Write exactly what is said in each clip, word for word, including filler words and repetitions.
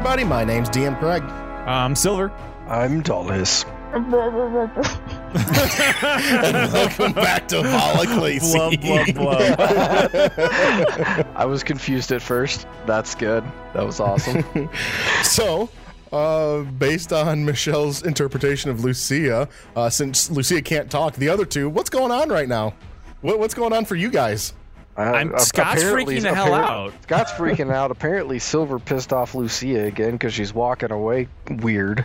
everybody. My name's D M Craig. I'm Silver. I'm Dallas. And welcome back to Vala Clacy. Blub, blub, blub. I was confused at first. That's good. That was awesome. So, uh, based on Michelle's interpretation of Lucia, uh, since Lucia can't talk, the other two, what's going on right now? What, what's going on for you guys? Uh, I'm uh, Scott's apparently- freaking the hell appar- out. Scott's freaking out. Apparently, Silver pissed off Lucia again because she's walking away weird.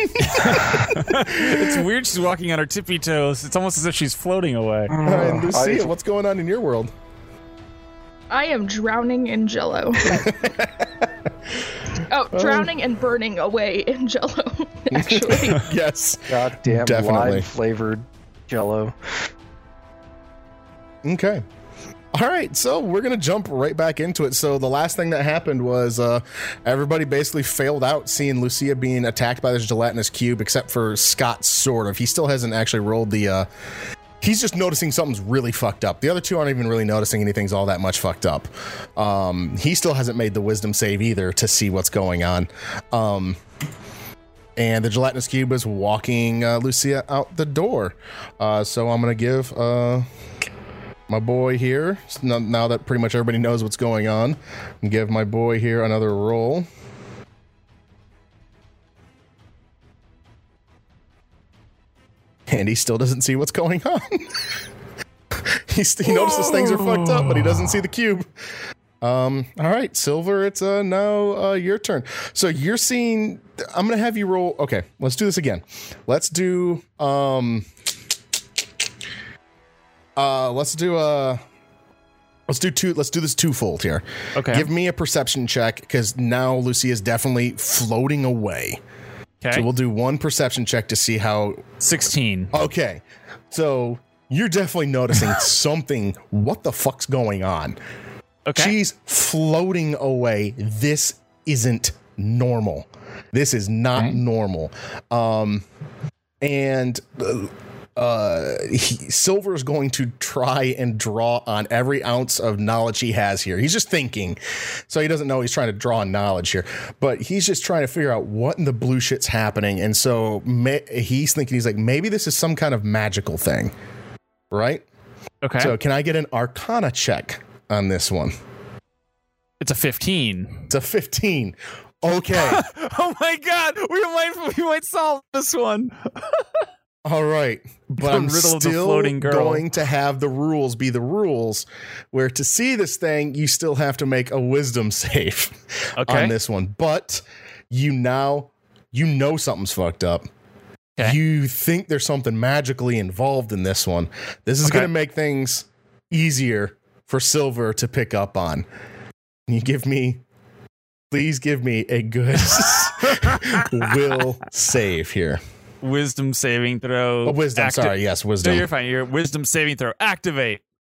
It's weird she's walking on her tippy toes. It's almost as if she's floating away. All right, Lucia, I- what's going on in your world? I am drowning in jello. Oh, drowning and burning away in jello, actually. Yes. Goddamn Definitely. lime flavored Jello. Okay. All right, so we're going to jump right back into it. So the last thing that happened was uh, everybody basically failed out seeing Lucia being attacked by this gelatinous cube, except for Scott, sort of. He still hasn't actually rolled the... Uh, he's just noticing something's really fucked up. The other two aren't even really noticing anything's all that much fucked up. Um, he still hasn't made the wisdom save either to see what's going on. Um, and the gelatinous cube is walking uh, Lucia out the door. Uh, so I'm going to give... Uh, my boy here, now that pretty much everybody knows what's going on, and give my boy here another roll. And he still doesn't see what's going on. he, he notices things are fucked up, but he doesn't see the cube. Um, all right, Silver, it's uh, now uh, your turn. So you're seeing, I'm going to have you roll. Okay, let's do this again. Let's do... Um, Uh, let's do a. Let's do two. Let's do this twofold here. Okay. Give me a perception check because now Lucy is definitely floating away. Okay. So we'll do one perception check to see how. sixteen. Okay. So you're definitely noticing something. What the fuck's going on? Okay. She's floating away. This isn't normal. This is not Okay. normal. Um, and. Uh, Uh, he, Silver is going to try and draw on every ounce of knowledge he has here. He's just thinking, so he doesn't know he's trying to draw on knowledge here, but he's just trying to figure out what in the blue shit's happening. And so may, he's thinking, he's like, maybe this is some kind of magical thing, right? Okay. So can I get an Arcana check on this one? It's a fifteen. It's a fifteen. Okay. Oh my god, we might we might solve this one. All right, but The I'm riddle of the still floating girl. going to have the rules be the rules, where to see this thing, you still have to make a wisdom save Okay. on this one. But you now, you know something's fucked up. Okay. You think there's something magically involved in this one. This is Okay. going to make things easier for Silver to pick up on. Can you give me, please give me a good will save here. Wisdom saving throw. Oh, wisdom, Acti- sorry, yes, No, wisdom. you're fine. Your wisdom saving throw. Activate.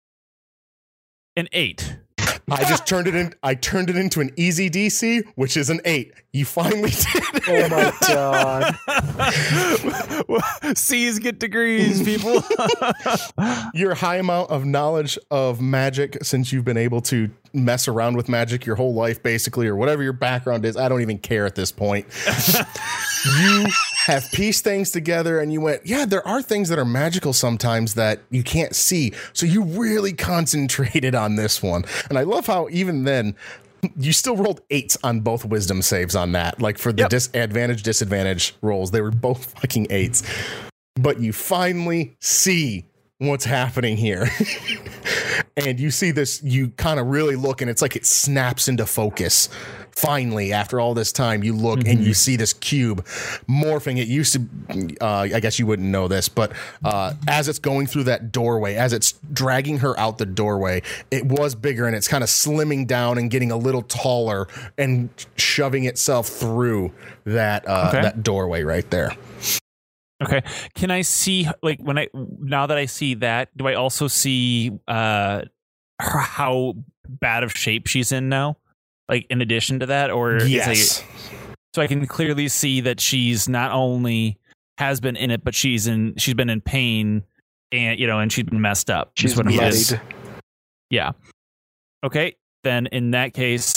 An eight. I just turned it in. I turned it into an easy D C, which is an eight. You finally did it. Oh my god. C's get degrees, people. Your high amount of knowledge of magic, since you've been able to mess around with magic your whole life, basically, or whatever your background is. I don't even care at this point. You have pieced things together and you went, yeah, there are things that are magical sometimes that you can't see. So you really concentrated on this one. And I love how even then you still rolled eights on both wisdom saves on that. Like for the Yep. disadvantage, disadvantage rolls, they were both fucking eights. But you finally see what's happening here. And you see this, you kind of really look and it's like it snaps into focus. Finally, after all this time, you look mm-hmm. and you see this cube morphing. It used to, uh, I guess you wouldn't know this, but uh, as it's going through that doorway, as it's dragging her out the doorway, it was bigger and it's kind of slimming down and getting a little taller and shoving itself through that uh, Okay. that doorway right there. Okay. Can I see, like, when I, now that I see that, do I also see uh, her, how bad of shape she's in now? Like, in addition to that? Or Yes. Is it, so I can clearly see that she's not only has been in it, but she's in, she's been in pain and, you know, and she's been messed up. is She's what I'm bloodied. getting. Yeah. Okay. Then in that case,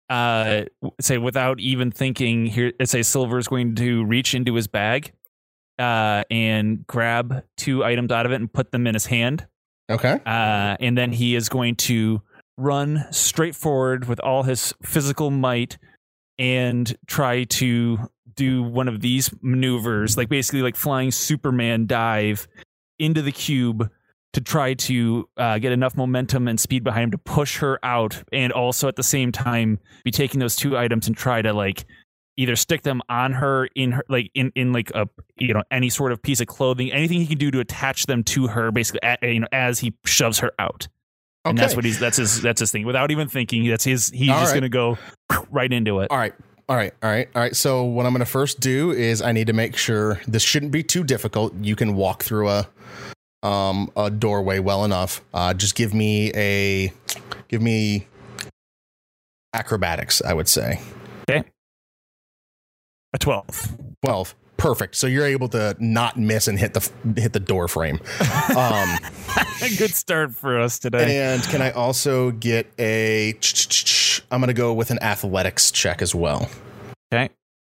uh, say without even thinking, here, say Silver is going to reach into his bag uh, and grab two items out of it and put them in his hand. Okay. Uh, and then he is going to run straight forward with all his physical might and try to do one of these maneuvers, like basically like flying Superman dive into the cube to try to uh, get enough momentum and speed behind him to push her out, and also at the same time be taking those two items and try to like either stick them on her in her like in, in like a you know any sort of piece of clothing, anything he can do to attach them to her, basically at, you know as he shoves her out. Okay. And that's what he's that's his that's his thing. Without even thinking, that's his. He's All just right. gonna go right into it. All right. All right. All right. All right. So what I'm going to first do is I need to make sure this shouldn't be too difficult. You can walk through a um a doorway well enough. Uh, just give me a give me acrobatics, I would say. Okay. A twelve. twelve. Perfect. So you're able to not miss and hit the hit the door frame. Um, A good start for us today. and can I also get a? I'm going to go with an athletics check as well. Okay.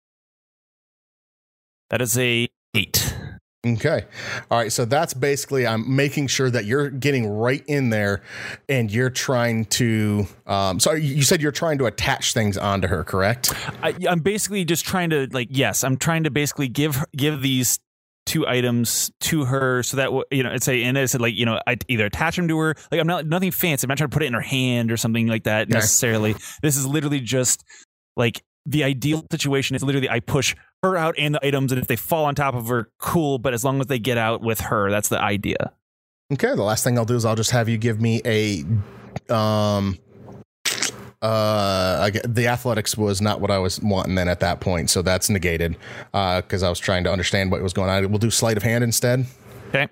That is a eight. Okay. All right. So that's basically, I'm making sure that you're getting right in there and you're trying to, um, so you said you're trying to attach things onto her, correct? I, I'm basically just trying to like, yes, I'm trying to basically give give these two items to her so that you know it's a and it's like you know I either attach them to her, like I'm not nothing fancy. I'm not trying to put it in her hand or something like that necessarily. This is literally just like the ideal situation is literally I push her out and the items, and if they fall on top of her, cool. But as long as they get out with her, that's the idea. Okay. The last thing I'll do is I'll just have you give me a, um, uh, I get, the athletics was not what I was wanting then at that point. So that's negated, uh, cause I was trying to understand what was going on. We'll do sleight of hand instead. Okay.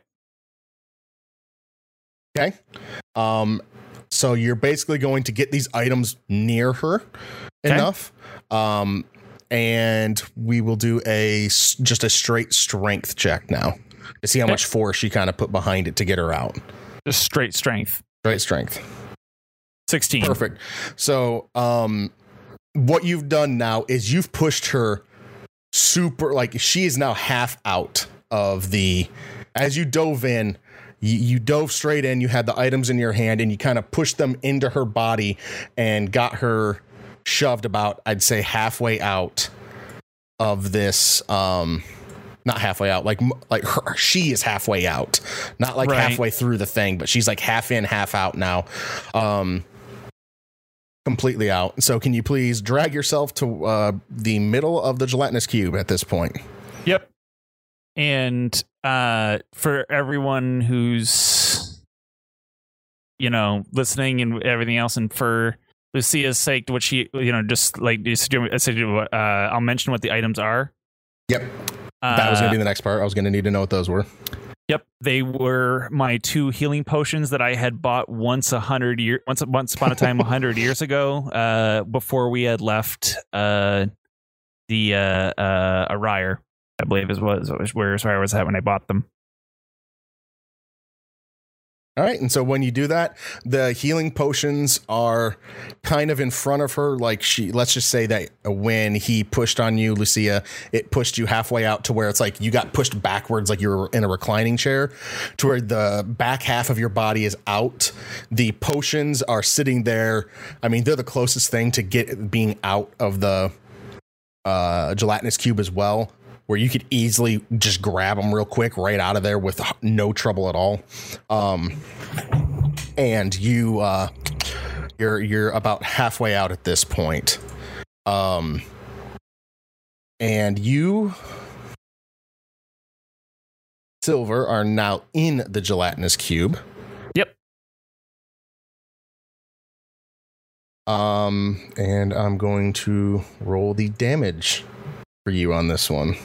Okay. Um, so you're basically going to get these items near her Okay. enough. Um, and we will do a s- just a straight strength check now to see how Okay. much force she kind of put behind it to get her out. Just straight strength. Straight strength. sixteen. Perfect. So, um, what you've done now is you've pushed her super, like she is now half out of the, as you dove in, you, you dove straight in, you had the items in your hand and you kind of pushed them into her body and got her shoved about, I'd say halfway out of this, um, not halfway out, like, like her, she is halfway out, not like Right. halfway through the thing, but she's like half in, half out now. Um, completely out. So can you please drag yourself to uh, the middle of the gelatinous cube at this point? Yep. And uh, for everyone who's, you know, listening and everything else, and for Lucia's sake, what she, you know, just like, just, uh, I'll mention what the items are. Yep. Uh, That was going to be the next part. I was going to need to know what those were. Yep, they were my two healing potions that I had bought once a hundred year, once once upon a time, a hundred years ago, uh, before we had left uh, the uh, uh, Arire, I believe is was where where I was at when I bought them. All right. And so when you do that, the healing potions are kind of in front of her. Like she, let's just say that when he pushed on you, Lucia, it pushed you halfway out to where it's like you got pushed backwards, like you were in a reclining chair, to where the back half of your body is out. The potions are sitting there. I mean, they're the closest thing to get being out of the uh, gelatinous cube as well, where you could easily just grab them real quick right out of there with no trouble at all. Um, and you, uh, you're, you're about halfway out at this point. Um, and you, Silver, are now in the gelatinous cube. Yep. Um, and I'm going to roll the damage for you on this one.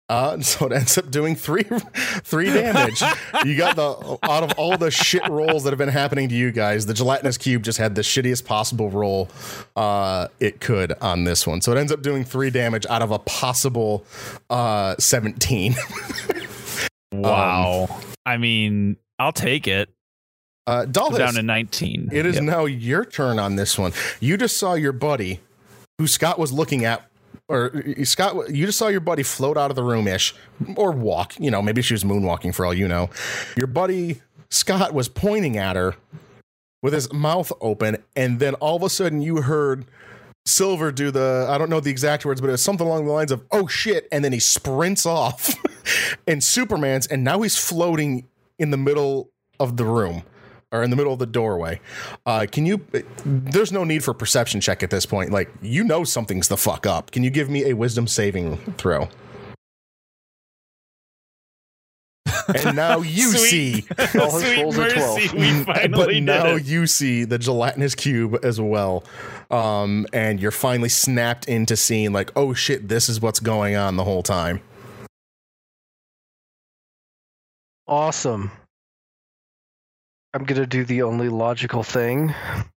Uh, so it ends up doing three three damage. You got the out of all the shit rolls that have been happening to you guys, the gelatinous cube just had the shittiest possible roll uh, it could on this one. So it ends up doing three damage out of a possible uh, seventeen. Wow. Um, I mean, I'll take it. Uh, Dalhis, down to nineteen. It is yep. now your turn on this one. You just saw your buddy, who Scott was looking at. Or Scott, you just saw your buddy float out of the room-ish, or walk. You know, maybe she was moonwalking for all you know. Your buddy Scott was pointing at her with his mouth open, and then all of a sudden you heard Silver do the, I don't know the exact words, but it was something along the lines of, oh shit, and then he sprints off and Superman's, and now he's floating in the middle of the room. Or in the middle of the doorway. Uh, can you, there's no need for perception check at this point. Like, you know something's the fuck up. Can you give me a wisdom saving throw? And now you see. All his rolls are twelve. We but now it. you see the gelatinous cube as well. Um, and you're finally snapped into seeing, like, oh shit, this is what's going on the whole time. Awesome. I'm going to do the only logical thing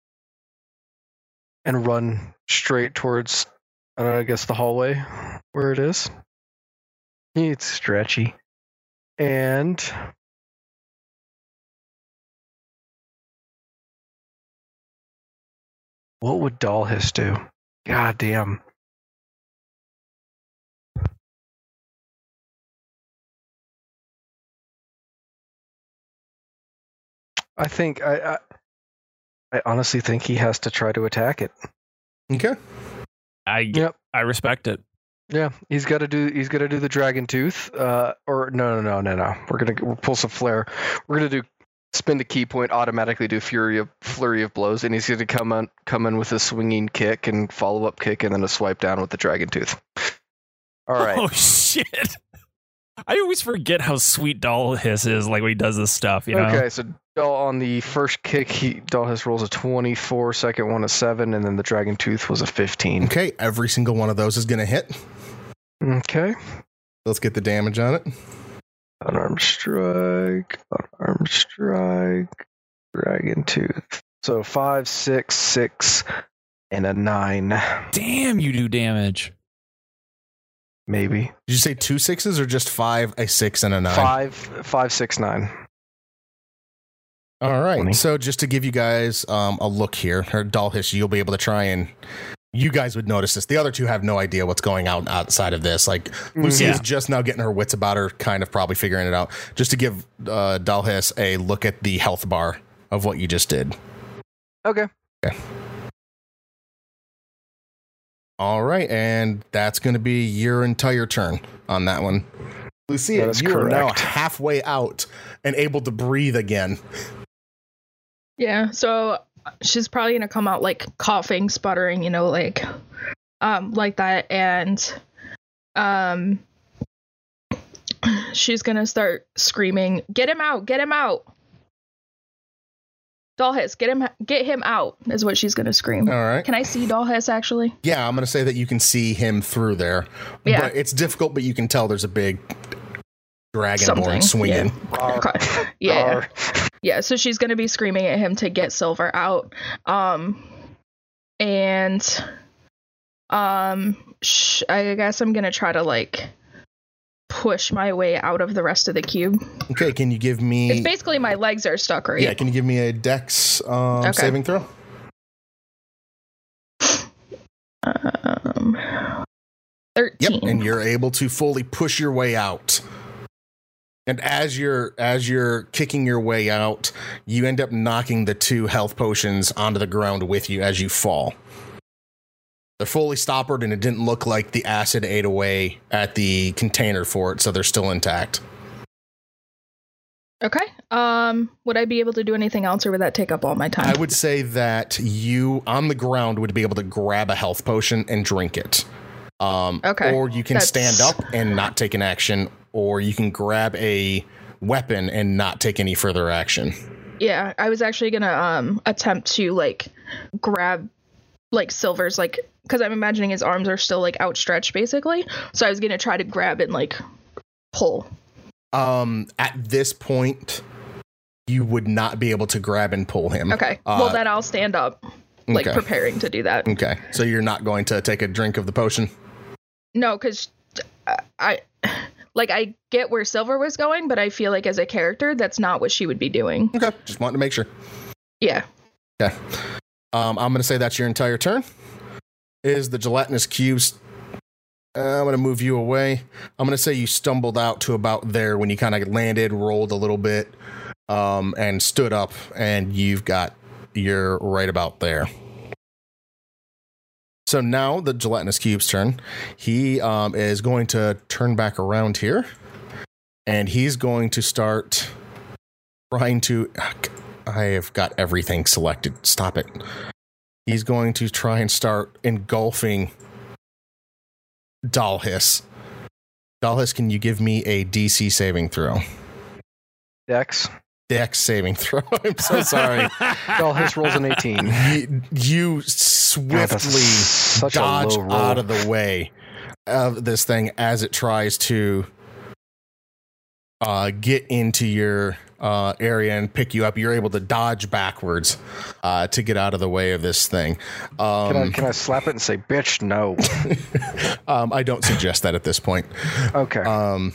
and run straight towards, I don't know, I guess the hallway where it is. It's stretchy. And what would Dalhis do? God damn. I think I, I I honestly think he has to try to attack it. Okay. I Yep. I respect it. Yeah, he's got to do he's got to do the dragon tooth. Uh, or no, no, no, no, no. We're gonna we'll pull some flare. We're gonna do spend a key point, automatically do fury of flurry of blows, and he's gonna come on come in with a swinging kick and follow up kick, and then a swipe down with the dragon tooth. All right. Oh shit! I always forget how sweet Dalhis is, like when he does this stuff. You know. Okay, so on the first kick, he Dalhis rolls a twenty-four, second one a seven, and then the dragon tooth was a fifteen. Okay, every single one of those is going to hit. Okay. Let's get the damage on it. Unarmed strike, unarmed strike, dragon tooth. So five, six, six, and a nine. Damn, you do damage. Maybe. Did you say two sixes or just five, a six, and a nine? Five, five, six, nine. All right. twenty. So just to give you guys um, a look here, or Dalhis, you'll be able to try and you guys would notice this. The other two have no idea what's going on outside of this. Like Lucy Yeah. is just now getting her wits about her, kind of probably figuring it out. Just to give uh, Dalhis a look at the health bar of what you just did. Okay. Okay. All right, and that's going to be your entire turn on that one. Lucia, That is you are now correct. halfway out and able to breathe again. Yeah, so she's probably gonna come out like coughing, sputtering, you know, like um like that, and um she's gonna start screaming, "Get him out! Get him out!" Dalhis, get him get him out is what she's gonna scream. All right. Can I see Dalhis actually? Yeah, I'm going to say that you can see him through there. Yeah. But it's difficult, but you can tell there's a big dragonborn Something, swinging. Okay. Yeah. Yeah, so she's gonna be screaming at him to get Silver out. Um and um sh- I guess I'm gonna try to like push my way out of the rest of the cube. Okay, can you give me... It's basically my legs are stuck, right? Yeah, can you give me a dex um, Okay. saving throw? Um thirteen. Yep, and you're able to fully push your way out. And as you're as you're kicking your way out, you end up knocking the two health potions onto the ground with you as you fall. They're fully stoppered, and it didn't look like the acid ate away at the container for it, so they're still intact. Okay. Um would I be able to do anything else, or would that take up all my time? I would say that you, on the ground, would be able to grab a health potion and drink it. Um, Okay, Or you can that's- stand up and not take an action, or you can grab a weapon and not take any further action. Yeah, I was actually gonna um attempt to like grab like Silver's, like, because I'm imagining his arms are still like outstretched basically. So I was gonna try to grab and like pull? Um, at this point, you would not be able to grab and pull him. Okay. Uh, well, then I'll stand up, like okay. preparing to do that. Okay. So you're not going to take a drink of the potion? No, because I, like, I get where Silver was going, but I feel like as a character, that's not what she would be doing. Okay. Just wanted to make sure. Yeah. Okay. Um, I'm going to say that's your entire turn. Is the gelatinous cubes... Uh, I'm going to move you away. I'm going to say you stumbled out to about there when you kind of landed, rolled a little bit, um, and stood up, and you've got... You're right about there. So now the gelatinous cube's turn. He um, is going to turn back around here, and he's going to start trying to... I have got everything selected. Stop it. He's going to try and start engulfing Dalhis. Dalhis, can you give me a D C saving throw? Dex. Dex saving throw. I'm so sorry. Dalhis rolls an eighteen. You, you swiftly God, dodge out of the way of this thing as it tries to uh, get into your uh, area and pick you up. You're able to dodge backwards uh, to get out of the way of this thing. Um, can, I, can I slap it and say, bitch, no? um, I don't suggest that at this point. Okay. Um,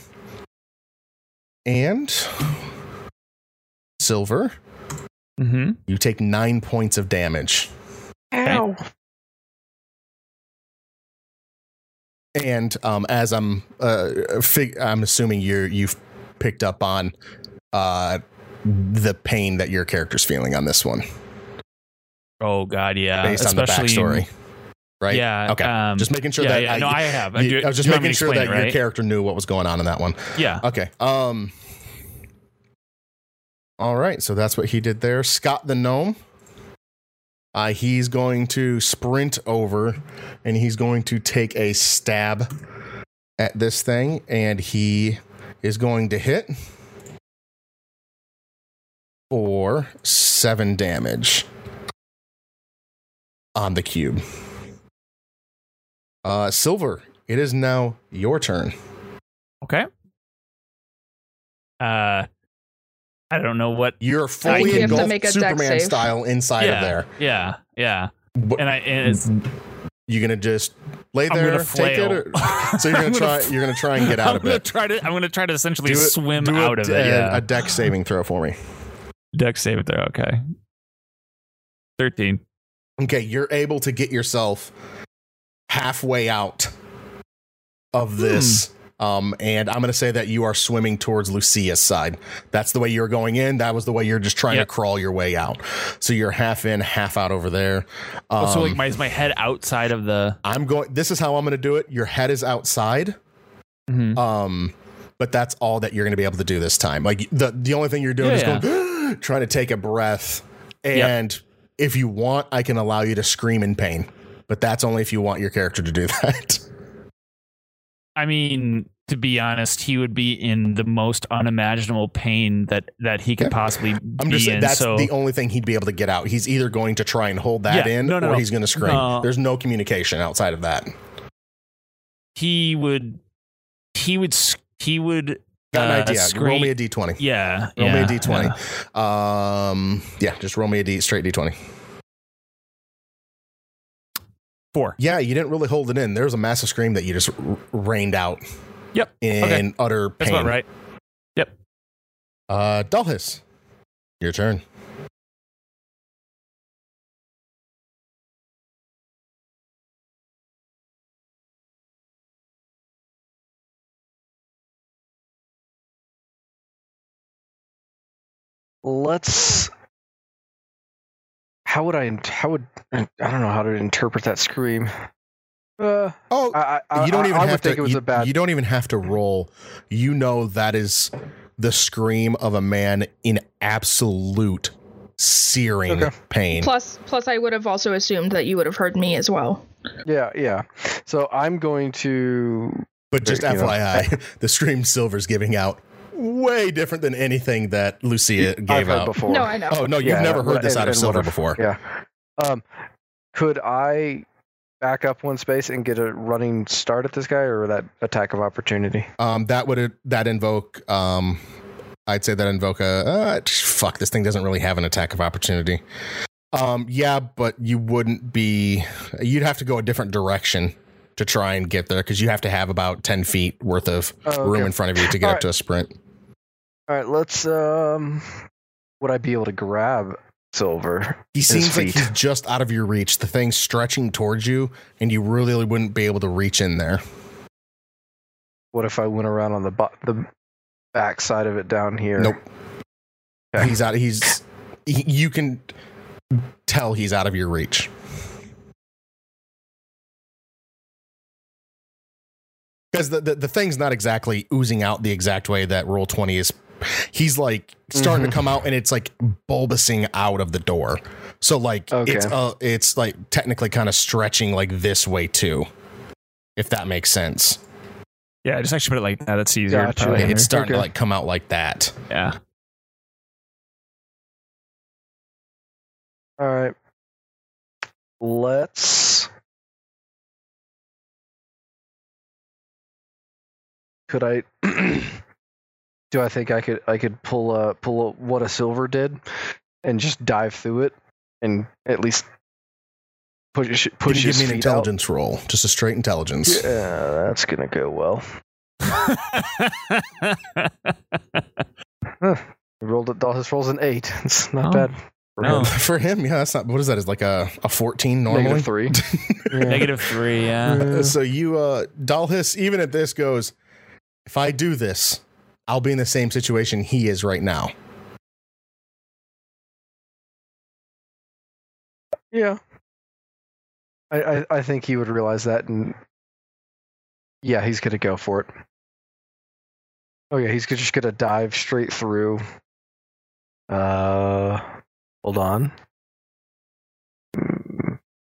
and Silver, Mm-hmm. you take nine points of damage. Ow. And um, as I'm, uh, fig- I'm assuming you're you've picked up on uh, the pain that your character's feeling on this one, Oh God, yeah. based Especially, on the backstory, right? Yeah. Okay. um, Just making sure yeah, that yeah, I, no, I have. you- do, I was just do you want me making to sure explain that it, your right? character knew what was going on in that one. Yeah. Okay. Um. All right. So that's what he did there. Scott the gnome. Uh, he's going to sprint over, and he's going to take a stab at this thing, and he is going to hit for seven damage on the cube. Uh, Silver, it is now your turn. Okay. Uh, I don't know what. You're I think fully you have to engulfed make a dex Superman save. style inside yeah, of there. Yeah. Yeah. But And I and it's. you gonna just lay I'm there, gonna take it, flail. or, so you're gonna I'm try. gonna- You're gonna try and get out I'm of gonna it. try to. I'm gonna try to essentially Do it- swim do out a, of it. a- Yeah. a dex saving throw for me. Dex save it there. Okay. Thirteen. Okay, you're able to get yourself halfway out of this. Um, and I'm going to say that you are swimming towards Lucia's side. That's the way you're going in. That was the way you're just trying Yep. to crawl your way out. So you're half in, half out over there. Um, Oh, so like, my, is my head outside of the? I'm going, this is how I'm going to do it. Your head is outside. Mhm. Um, but that's all that you're going to be able to do this time. Like the, the only thing you're doing Yeah, is yeah. going, trying to take a breath. And if you want, I can allow you to scream in pain, but that's only if you want your character to do that. I mean, to be honest, he would be in the most unimaginable pain that that he could Yeah. possibly I'm be just saying in. that's So the only thing he'd be able to get out. He's either going to try and hold that Yeah, in no, no, or no. he's going to scream. No. There's no communication outside of that. he would, he would, s- he would. Got an uh, idea. scream- Roll me a D twenty. Yeah, Roll yeah, me a D twenty. yeah. Um, yeah, just roll me a D, straight D twenty. Four. Yeah, you didn't really hold it in. There was a massive scream that you just r- rained out Yep. in Okay. utter pain. That's about right. Yep. Uh, Dalhis, your turn. Let's. How would I? How would I don't know how to interpret that scream. Uh, Oh, I, I, you don't I, even I have would to. think it was you, a bad. you don't even have to roll. You know that is the scream of a man in absolute searing Okay. pain. Plus, plus, I would have also assumed that you would have heard me as well. Yeah, yeah. So I'm going to. But just you know, F Y I, the scream Silver's giving out way different than anything that Lucia gave I've heard out. before. No, I know. Oh no, you've Yeah, never heard and- this out of and Silver whatever. before. Yeah. Um, could I back up one space and get a running start at this guy, or that attack of opportunity? Um, that would that invoke. Um, I'd say that invoke a uh, fuck. This thing doesn't really have an attack of opportunity. Um, yeah, but you wouldn't be. You'd have to go a different direction to try and get there because you have to have about ten feet worth of Oh, okay. room in front of you to get All up right. to a sprint. All right, let's. Um, would I be able to grab Silver? He His seems like feet. he's just out of your reach. The thing's stretching towards you, and you really wouldn't be able to reach in there. What if I went around on the bo- the back side of it down here? Nope. Okay. He's out. He's. He, you can tell he's out of your reach. Because the, the, the thing's not exactly oozing out the exact way that Roll twenty is. He's like starting Mhm. to come out, and it's like bulbous out of the door. So like Okay. it's uh it's like technically kind of stretching like this way too, if that makes sense. Yeah, just actually put it like that. That's easier. Gotcha. probably. It's starting to Okay. like come out like that. Yeah. All right. Let's. Could I? Do I think I could? I could pull a pull a, what a Silver did, and just dive through it, and at least push Can push you his give me an feet out? intelligence roll? Just a straight intelligence. Yeah, that's gonna go well. Huh. He rolled it. His roll's an eight. It's not Oh. bad. For No. him. For him, yeah, that's not. What is that? Is like a, a fourteen normally? Negative three. Yeah. Negative three. Yeah. Yeah. So you, uh, Dalhis, even at this goes, if I do this, I'll be in the same situation he is right now. Yeah. I, I I think he would realize that, and yeah, he's gonna go for it. Oh yeah, he's just gonna dive straight through. Uh, hold on. Hmm.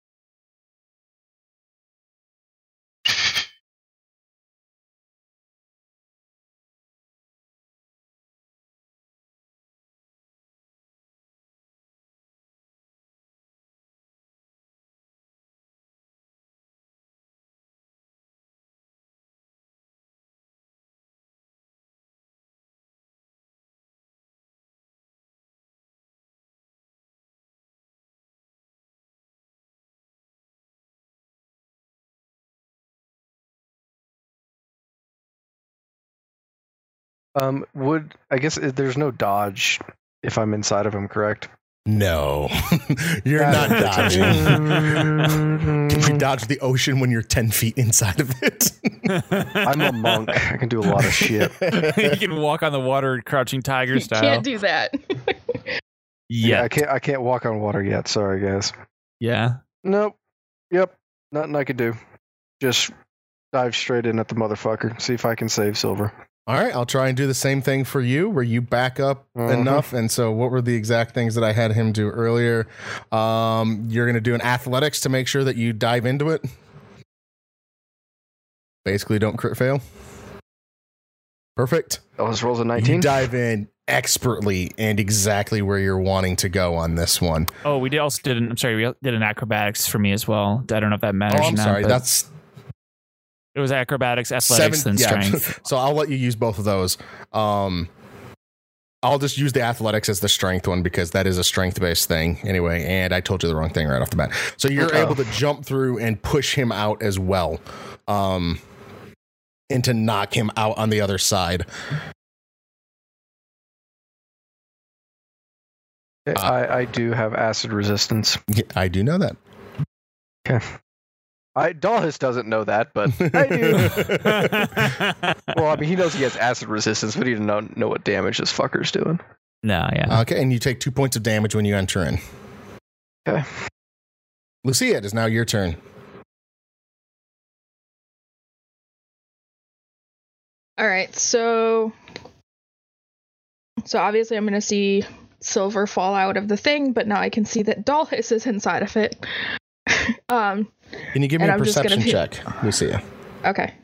Um, would I guess uh, there's no dodge if I'm inside of him, correct? No, you're not dodging. Can you dodge the ocean when you're ten feet inside of it? I'm a monk. I can do a lot of shit. You can walk on the water, crouching tiger You style. can't do that. Yeah, Yeah. I can't. I can't walk on water yet. Sorry, guys. Yeah. Nope. Yep. Nothing I could do. Just dive straight in at the motherfucker. See if I can save Silver. All right, I'll try and do the same thing for you, where you back up Mhm. enough. And so, what were the exact things that I had him do earlier? Um, you're going to do an athletics to make sure that you dive into it. Basically, don't crit fail. Perfect. Oh, his roll's a You nineteen. dive in expertly and exactly where you're wanting to go on this one. Oh, we did also did an. I'm sorry, we did an acrobatics for me as well. I don't know if that matters. Oh, I'm or not, sorry. but That's it was acrobatics, athletics, seven. then Yeah. strength. So I'll let you use both of those. Um, I'll just use the athletics as the strength one because that is a strength based thing anyway. And I told you the wrong thing right off the bat. So you're Oh. able to jump through and push him out as well, um, and to knock him out on the other side. I, I do have acid resistance. Yeah, I do know that. I Dalhis doesn't know that, but I do. Well, I mean, he knows he has acid resistance, but he doesn't know, know what damage this fucker's doing. No, yeah. Okay, and you take two points of damage when you enter in. Okay. Lucia, it is now your turn. All right, so so obviously I'm gonna see Silver fall out of the thing, but now I can see that Dalhis is inside of it. um, Can you give me And a I'm just gonna perception be- check, Lucia? okay.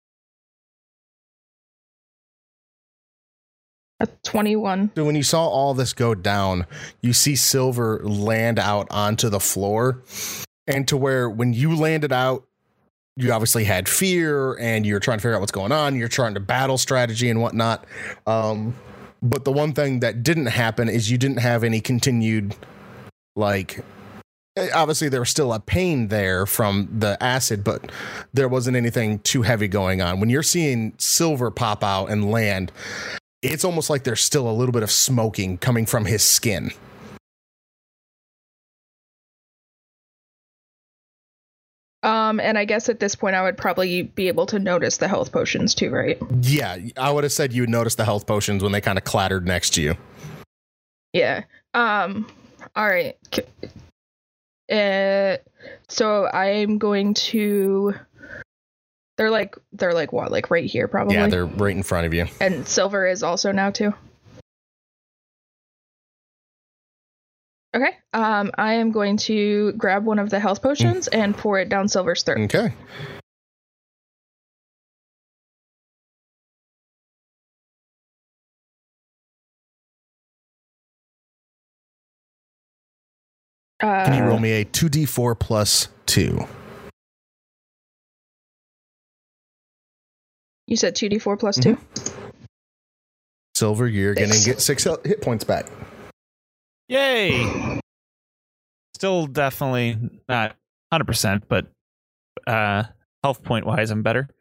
A twenty-one. So when you saw all this go down, you see Silver land out onto the floor, and to where when you landed out, you obviously had fear and you're trying to figure out what's going on. You're trying to battle strategy and whatnot. Um, but the one thing that didn't happen is you didn't have any continued, like, obviously there was still a pain there from the acid, but there wasn't anything too heavy going on. When you're seeing Silver pop out and land, it's almost like there's still a little bit of smoking coming from his skin. Um, and I guess at this point I would probably be able to notice the health potions too, right? Yeah, I would have said you would notice the health potions when they kind of clattered next to you. Yeah. Um, all right. Uh, so I'm going to, they're like, they're like what, like right here probably? Yeah, they're right in front of you. And Silver is also now too? Okay. Um, I am going to grab one of the health potions mm. and pour it down Silver's throat. Okay. Uh, Can you roll me a two d four plus two? You said two d four plus two? Mm-hmm. Silver, you're going to get six hit points back. Yay! Still definitely not one hundred percent, but uh, health point wise, I'm better.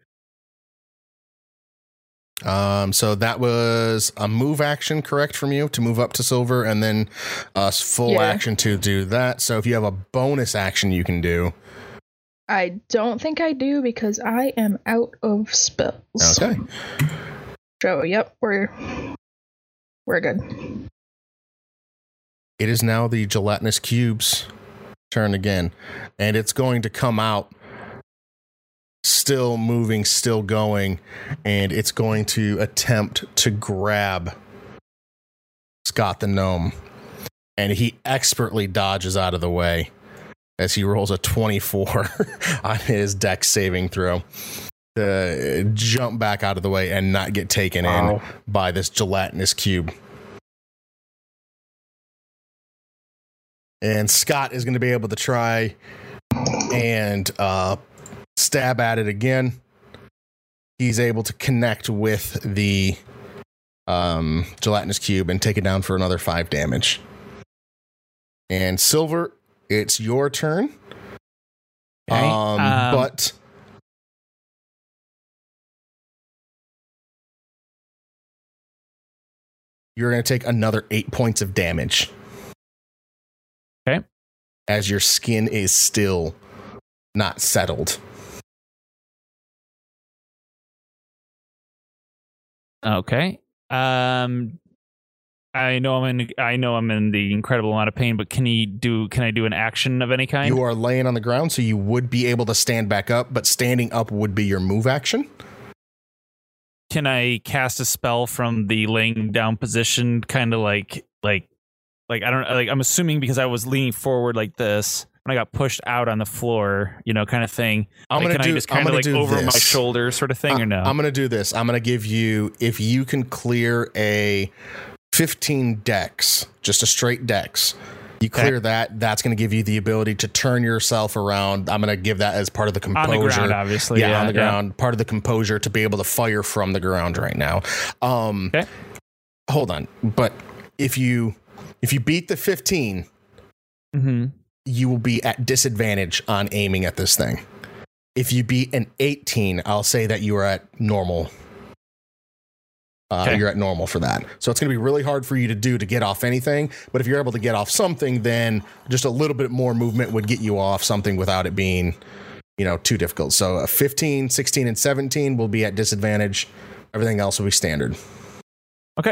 Um, so that was a move action, correct, from you to move up to Silver, and then a full yeah. action to do that. So if you have a bonus action you can do. I don't think I do because I am out of spells. Okay. So, yep, we're we're good. It is now the gelatinous cube's turn again, and it's going to come out still moving, still going, and it's going to attempt to grab Scott the gnome, and he expertly dodges out of the way as he rolls a twenty-four on his dex saving throw to jump back out of the way and not get taken wow. in by this gelatinous cube. And Scott is going to be able to try and uh, stab at it again. He's able to connect with the um, gelatinous cube and take it down for another five damage. And Silver, it's your turn. Okay. Um, um, but you're going to take another eight points of damage. Okay. As your skin is still not settled. Okay. Um, I know I'm in. I know I'm in the incredible amount of pain, but can he do? Can I do an action of any kind? You are laying on the ground, so you would be able to stand back up, but standing up would be your move action. Can I cast a spell from the laying down position, kind of like like? Like, I don't like, I'm assuming because I was leaning forward like this when I got pushed out on the floor, you know, kind of thing. I'm like, going to do I just kind of like over this. my shoulder sort of thing I, or no? I'm going to do this. I'm going to give you, if you can clear a fifteen dex, just a straight dex, you clear okay. that, that's going to give you the ability to turn yourself around. I'm going to give that as part of the composure. On the ground, obviously. Yeah, yeah on the yeah. ground. Part of the composure to be able to fire from the ground right now. Um, okay. Hold on. But if you... If you beat the fifteen, mm-hmm. you will be at disadvantage on aiming at this thing. If you beat an eighteen, I'll say that you are at normal. Uh, okay. You're at normal for that. So it's going to be really hard for you to do to get off anything. But if you're able to get off something, then just a little bit more movement would get you off something without it being, you know, too difficult. So a fifteen, sixteen, and seventeen will be at disadvantage. Everything else will be standard. Okay.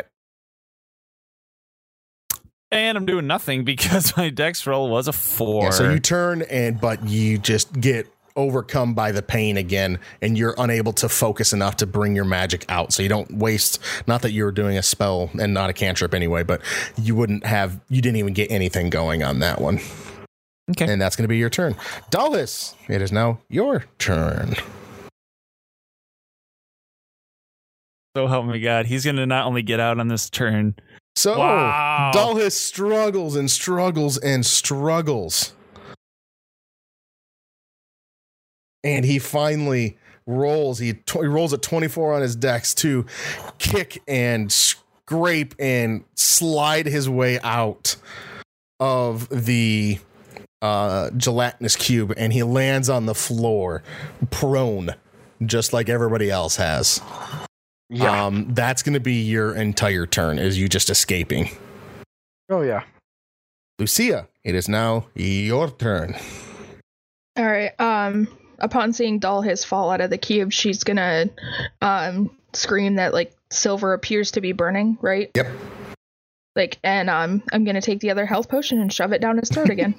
And I'm doing nothing because my dex roll was a four. Yeah, so you turn, and but you just get overcome by the pain again, and you're unable to focus enough to bring your magic out. So you don't waste, not that you were doing a spell and not a cantrip anyway, but you wouldn't have, you didn't even get anything going on that one. Okay. And that's going to be your turn. Dalhis, it is now your turn. So help me God, he's going to not only get out on this turn. So wow. Dalhis struggles and struggles and struggles and he finally rolls. He, t- he rolls a twenty-four on his dex to kick and scrape and slide his way out of the uh, gelatinous cube, and he lands on the floor, prone, just like everybody else has. Yeah. Um, that's going to be your entire turn, is you just escaping. Oh, yeah. Lucia, it is now your turn. All right. Um, upon seeing Dalhis fall out of the cube, she's gonna um scream that like Silver appears to be burning, right? Yep. Like, and um, I'm gonna take the other health potion and shove it down his throat again.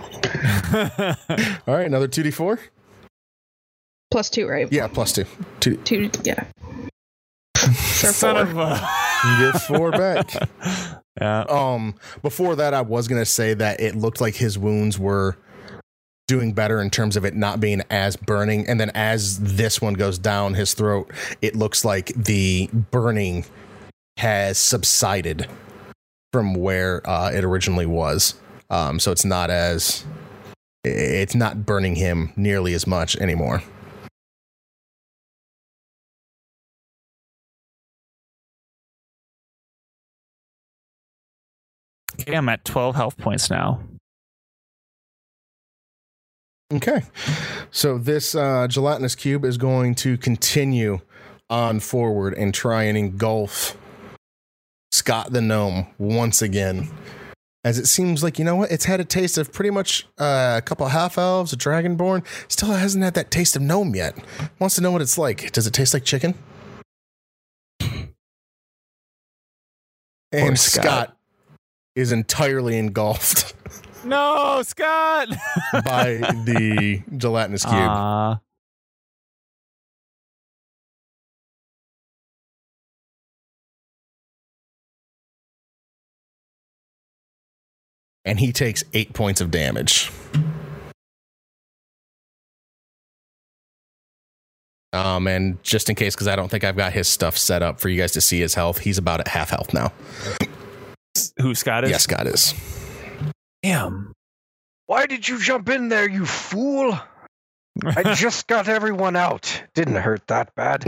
All right, another two d four. Plus two, right? Yeah, plus two. Two. Two. Yeah. So Son four. of a. You get four back. Yeah. Um, before that, I was gonna say that it looked like his wounds were doing better in terms of it not being as burning, and then as this one goes down his throat, it looks like the burning has subsided from where uh, it originally was. Um, so it's not as it's not burning him nearly as much anymore. Okay, I'm at twelve health points now. Okay, so this uh, gelatinous cube is going to continue on forward and try and engulf Scott the gnome once again, as it seems like, you know what, it's had a taste of pretty much uh, a couple half elves, a dragonborn, still hasn't had that taste of gnome yet. Wants to know what it's like. Does it taste like chicken? And Scott. Scott is entirely engulfed No, Scott. by the gelatinous cube. Uh, And he takes eight points of damage. Um, and just in case, because I don't think I've got his stuff set up for you guys to see his health, he's about at half health now. who Scott is? Yes, Scott is. Damn. Why did you jump in there, you fool? I just got everyone out. Didn't hurt that bad.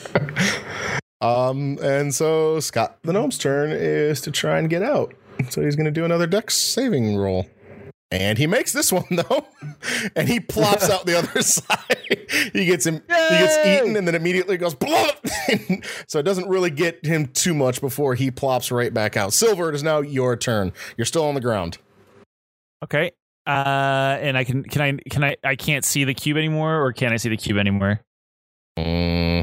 um, and so Scott the gnome's turn is to try and get out. So he's going to do another dex saving roll. And he makes this one, though. And he plops out the other side. He gets him. Yay! He gets eaten and then immediately goes, blah! So it doesn't really get him too much before he plops right back out. Silver, it is now your turn. You're still on the ground. Okay. Uh, and I can can I can I I can't see the cube anymore, or can I see the cube anymore? Mm.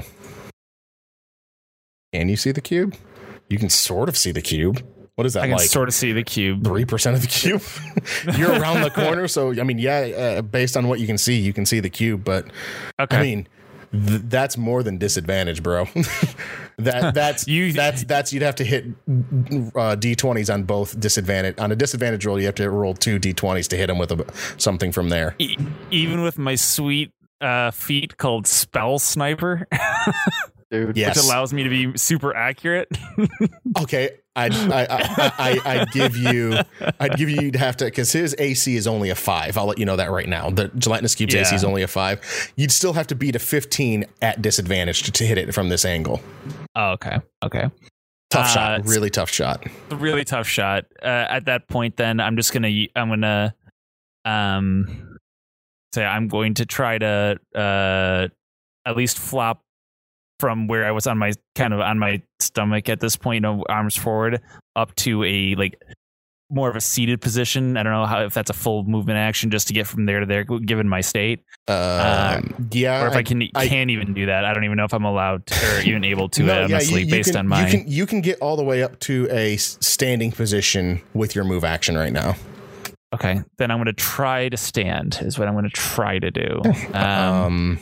Can you see the cube? You can sort of see the cube. What is that I can like? sort of see the cube. three percent of the cube? You're around the corner, so, I mean, yeah, uh, based on what you can see, you can see the cube, but, Okay. I mean, th- that's more than disadvantage, bro. that That's, You- that's, that's, you'd have to hit uh, D twenties on both disadvantage. On a disadvantage roll, you have to roll two D twenties to hit him with a, something from there. E- even with my sweet uh, feat called Spell Sniper, Dude. Yes. which allows me to be super accurate. Okay, I'd, I, I, I, I'd give you, I'd give you, you'd have to, because his A C is only a five. I'll let you know that right now. The gelatinous cube's Yeah. A C is only a five. You'd still have to beat a fifteen at disadvantage to, to hit it from this angle. Oh, okay. Okay. Tough Uh, shot, it's- really tough shot. A really tough shot. Uh, at that point, then I'm just gonna I'm gonna um say I'm going to try to uh at least flop from where I was on my kind of on my stomach at this point, you know, arms forward up to a like more of a seated position. I don't know how if that's a full movement action just to get from there to there, given my state. Um, yeah, Or if I, can I- can't even do that. I don't even know if I'm allowed to, or even able to, No, honestly, you- you based can- on my. You can, you can get all the way up to a s- standing position with your move action right now. Okay, then I'm going to try to stand. Is what I'm going to try to do. Um, Um,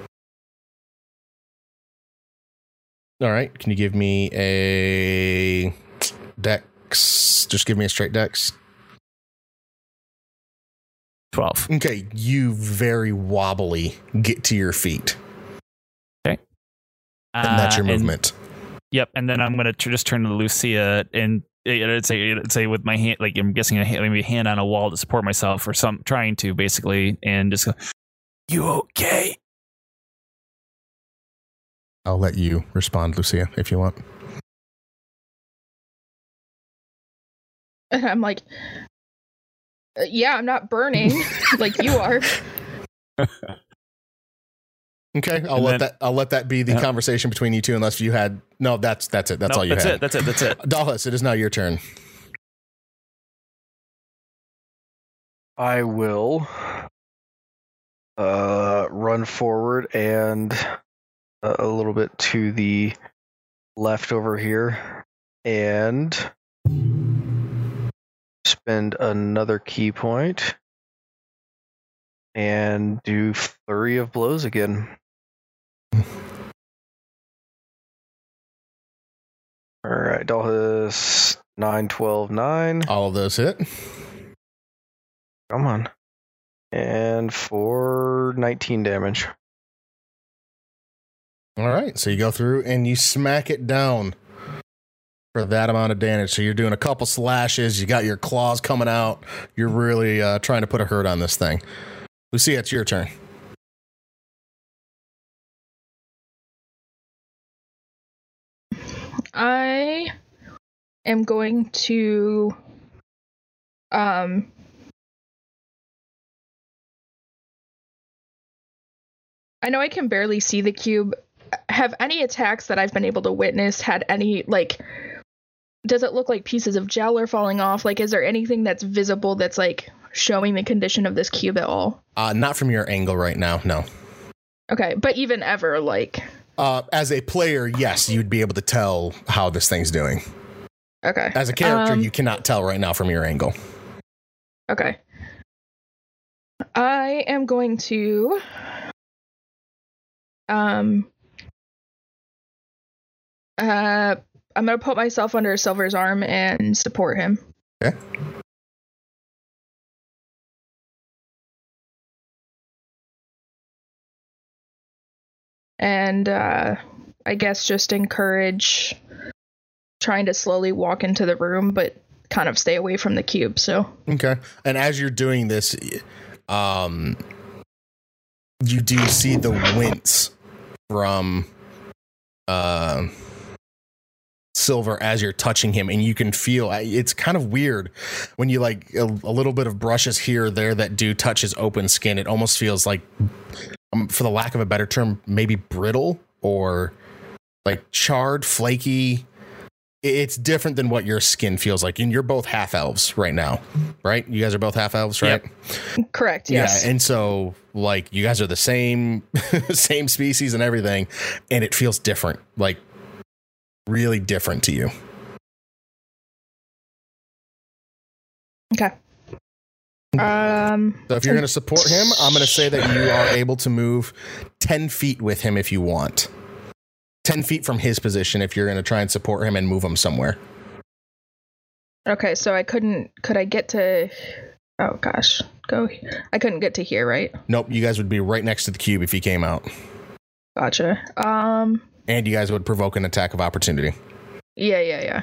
all right, can you give me a dex? Just give me a straight dex. twelve. Okay, you very wobbly get to your feet, and that's your Uh, and- movement. Yep, and then I'm going to tr- just turn to Lucia and uh, I'd say, I'd say with my hand, like I'm guessing a hand, maybe a hand on a wall to support myself or some, trying to basically, and just go, You okay? I'll let you respond, Lucia, if you want. And I'm like, "Uh, yeah, I'm not burning like you are. Okay, I'll And let then- that I'll let that be the Yeah. conversation between you two, unless you had no. That's that's it. That's Nope, all you that's had. it. That's it. That's it. Dallas, it is now your turn. I will uh, run forward and uh, a little bit to the left over here and spend another key point and do flurry of blows again. All right, Dallas nine, twelve, nine. All of those hit. Come on. And for nineteen damage. All right, so you go through and you smack it down for that amount of damage. So you're doing a couple slashes. You got your claws coming out. You're really uh, trying to put a hurt on this thing. Lucia, it's your turn. I am going to um I know I can barely see the cube. Have any attacks that I've been able to witness had any, like, does it look like pieces of gel are falling off? Like, is there anything that's visible that's, like, showing the condition of this cube at all? Uh, not from your angle right now, no. Okay, but even ever, like... Uh, as a player, yes, you'd be able to tell how this thing's doing. Okay. As a character, Um, you cannot tell right now from your angle. Okay. I am going to... Um... Uh, I'm gonna put myself under Silver's arm and support him. Okay. And uh, I guess just encourage trying to slowly walk into the room, but kind of stay away from the cube. So Okay. And as you're doing this, um, you do see the wince from uh, Silver as you're touching him, and you can feel it's kind of weird when you like a, a little bit of brushes here or there that do touch his open skin. It almost feels like, um, for the lack of a better term, maybe brittle or like charred, flaky. It's different than what your skin feels like. And you're both half elves right now, right? You guys are both half elves, right? Yep. correct, yes. Yeah. And so like you guys are the same, same species and everything. And it feels different, like really different to you. Okay. Um. So if you're going to support him, I'm going to say that you are able to move ten feet with him if you want. ten feet from his position if you're going to try and support him and move him somewhere. Okay, so I couldn't. Could I get to? Oh gosh, go. I couldn't get to here, right? Nope, you guys would be right next to the cube if he came out. Gotcha. Um. And you guys would provoke an attack of opportunity. Yeah, yeah,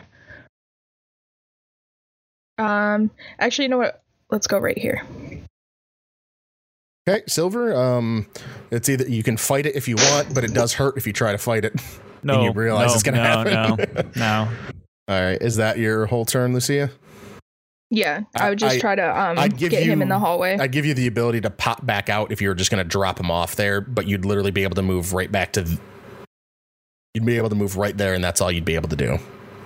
yeah. Um. Actually, you know what? Let's go right here. Okay, Silver, um, it's either you can fight it if you want, but it does hurt if you try to fight it. No, and you realize no, it's going to no, happen. no, no. All right, is that your whole turn, Lucia? Yeah, I would just I- try to um I'd give get him you- in the hallway. I'd give you the ability to pop back out if you were just going to drop him off there, but you'd literally be able to move right back to... Th- you'd be able to move right there, and that's all you'd be able to do.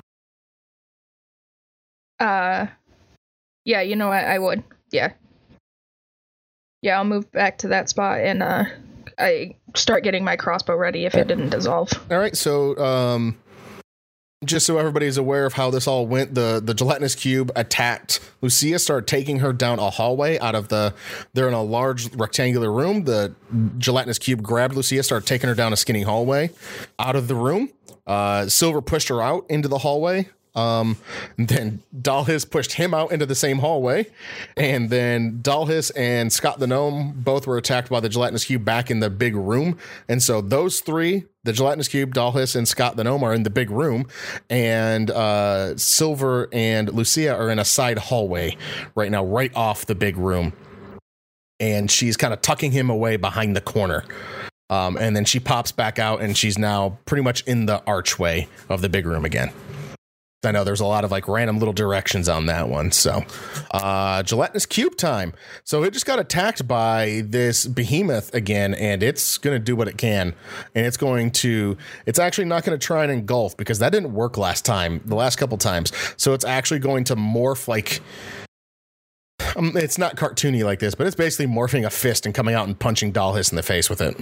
Uh, yeah, you know what? I would. Yeah. Yeah, I'll move back to that spot and uh, I start getting my crossbow ready if it didn't dissolve. All right, so um, just so everybody's aware of how this all went, the the gelatinous cube attacked Lucia, started taking her down a hallway out of the. They're in a large rectangular room. The gelatinous cube grabbed Lucia, started taking her down a skinny hallway out of the room. Uh, Silver pushed her out into the hallway. Um, and then Dalhis pushed him out into the same hallway, and then Dalhis and Scott the Gnome both were attacked by the gelatinous cube back in the big room. And so those three, the gelatinous cube, Dalhis, and Scott the Gnome, are in the big room, and uh, Silver and Lucia are in a side hallway right now, right off the big room. and she's kind of tucking him away behind the corner. Um, and then she pops back out, and she's now pretty much in the archway of the big room again. I know there's a lot of like random little directions on that one. So uh, gelatinous cube time. So it just got attacked by this behemoth again, and it's going to do what it can. And it's going to, it's actually not going to try and engulf because that didn't work last time, the last couple times. So it's actually going to morph like, um, it's not cartoony like this, but it's basically morphing a fist and coming out and punching Dalhis in the face with it.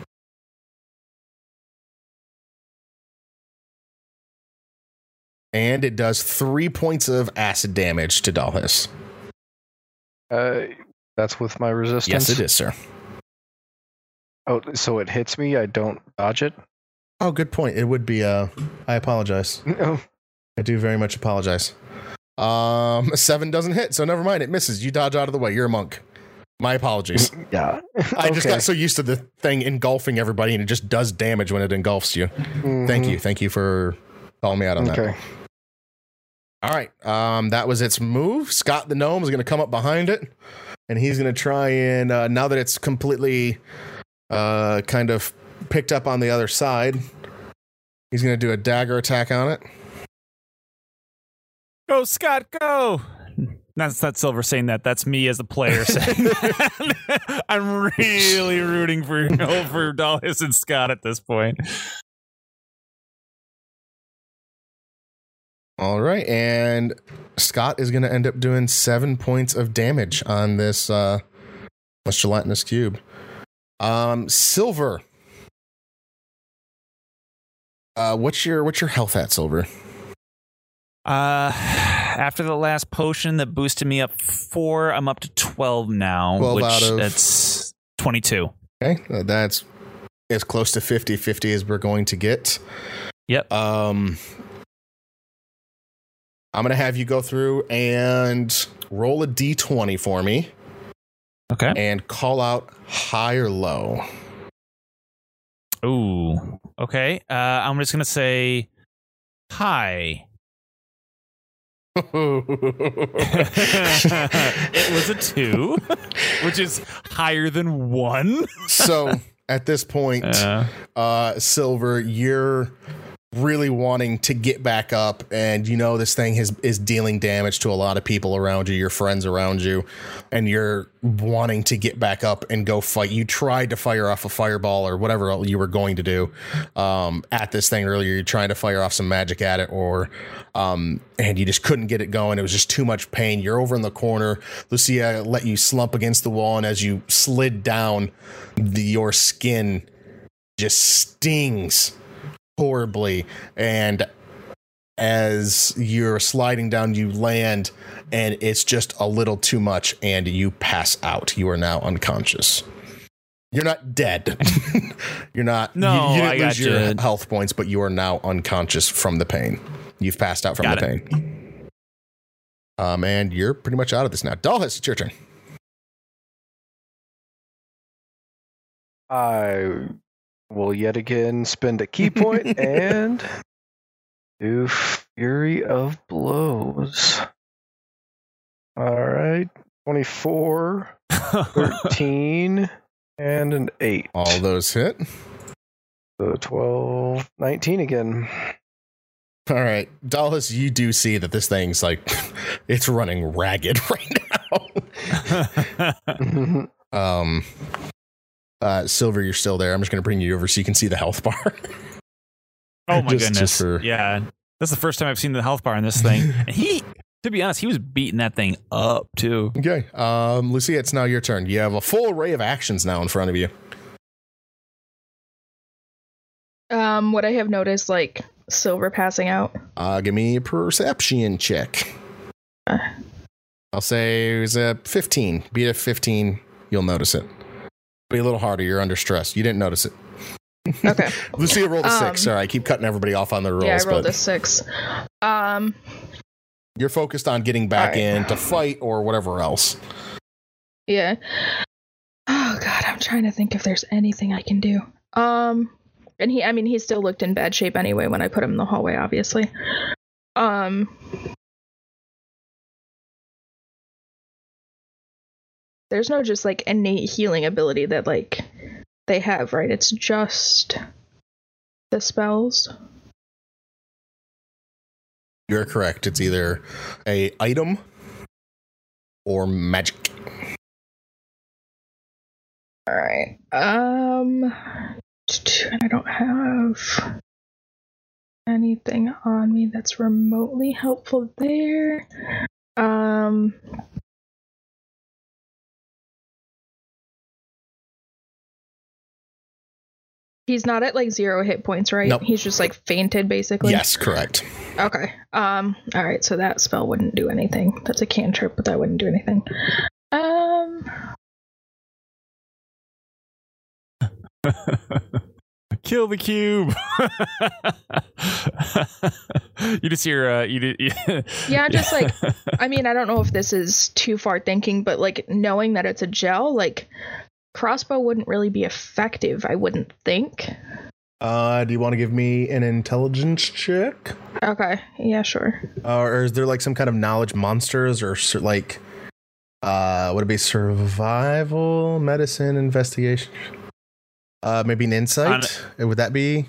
And it does three points of acid damage to Dalhis. Uh, that's with my resistance? Yes, it is, sir. Oh, so it hits me, I don't dodge it? Oh, good point. It would be, uh, I apologize. No. I do very much apologize. Um, a seven doesn't hit, so never mind. It misses. You dodge out of the way. You're a monk. My apologies. Yeah. I just Okay. got so used to the thing engulfing everybody, and it just does damage when it engulfs you. Mhm. Thank you. Thank you for calling me out on that. Okay. All right. Um, that was its move. Scott the gnome is going to come up behind it, and he's going to try and uh, now that it's completely uh, kind of picked up on the other side, he's going to do a dagger attack on it. Go, Scott, go! That's not Silver saying that. That's me as a player saying that. I'm really rooting for for Dalhis and Scott at this point. All right, and Scott is going to end up doing seven points of damage on this uh, this gelatinous cube. Um, Silver, uh, what's your what's your health at, Silver? Uh, after the last potion that boosted me up four, I'm up to twelve now, twelve which out of- that's twenty-two. Okay, uh, that's as close to fifty fifty as we're going to get. Yep. Um, I'm going to have you go through and roll a d twenty for me Okay. and call out high or low. Ooh. Okay. Uh, I'm just gonna say hi. It was a two, which is higher than one. So at this point, Uh, uh, Silver, you're really wanting to get back up, and you know this thing has, is dealing damage to a lot of people around you, your friends around you, and you're wanting to get back up and go fight. You tried to fire off a fireball or whatever you were going to do um, at this thing earlier. You're trying to fire off some magic at it, or um, and you just couldn't get it going. It was just too much pain. You're over in the corner. Lucia let you slump against the wall, and as you slid down, the, your skin just stings horribly, and as you're sliding down, you land, and it's just a little too much, and you pass out. You are now unconscious. You're not dead. You're not. No, you, you didn't I lose got your you. health points, but you are now unconscious from the pain. You've passed out from Got the it. pain. Um, and you're pretty much out of this now. Dalhis, it's your turn. I will yet again spend a key point and do Fury of Blows. All right. twenty-four, thirteen, and an eight. All those hit. So twelve, nineteen again. All right, Dalhis, you do see that this thing's like, it's running ragged right now. um, uh, Silver, you're still there. I'm just going to bring you over so you can see the health bar. oh my Just- goodness. just for- Yeah. That's the first time I've seen the health bar in this thing. And he, to be honest, he was beating that thing up too. Okay, um, Lucia, it's now your turn. You have a full array of actions now in front of you. Um, what I have noticed, like Silver passing out. Uh, give me a perception check. Uh. I'll say it was a fifteen. Beat a fifteen, you'll notice it. Be a little harder. You're under stress. You didn't notice it. Okay. Lucia rolled a Um, six. Sorry, I keep cutting everybody off on their rolls. Yeah, I rolled but a six. Um, you're focused on getting back All right. in to fight or whatever else. yeah. Oh God, I'm trying to think if there's anything I can do. Um, and he, I mean, he still looked in bad shape anyway when I put him in the hallway, obviously. Um. there's no just like innate healing ability that like they have, right? It's just the spells. You're correct. It's either a item or magic. All right. Um, I don't have anything on me that's remotely helpful there. Um, he's not at like zero hit points, right? Nope. He's just like fainted, basically. Yes, correct. Okay. Um. All right. So that spell wouldn't do anything. That's a cantrip, but that wouldn't do anything. Um. Kill the cube. You just hear uh you did Yeah, just like, I mean, I don't know if this is too far thinking, but like knowing that it's a gel, like crossbow wouldn't really be effective, I wouldn't think. Uh, do you want to give me an intelligence check? Okay, yeah, sure. Uh, or is there like some kind of knowledge monsters or sur- like, uh, would it be survival, medicine, investigation? Uh, maybe an insight? On, would that be?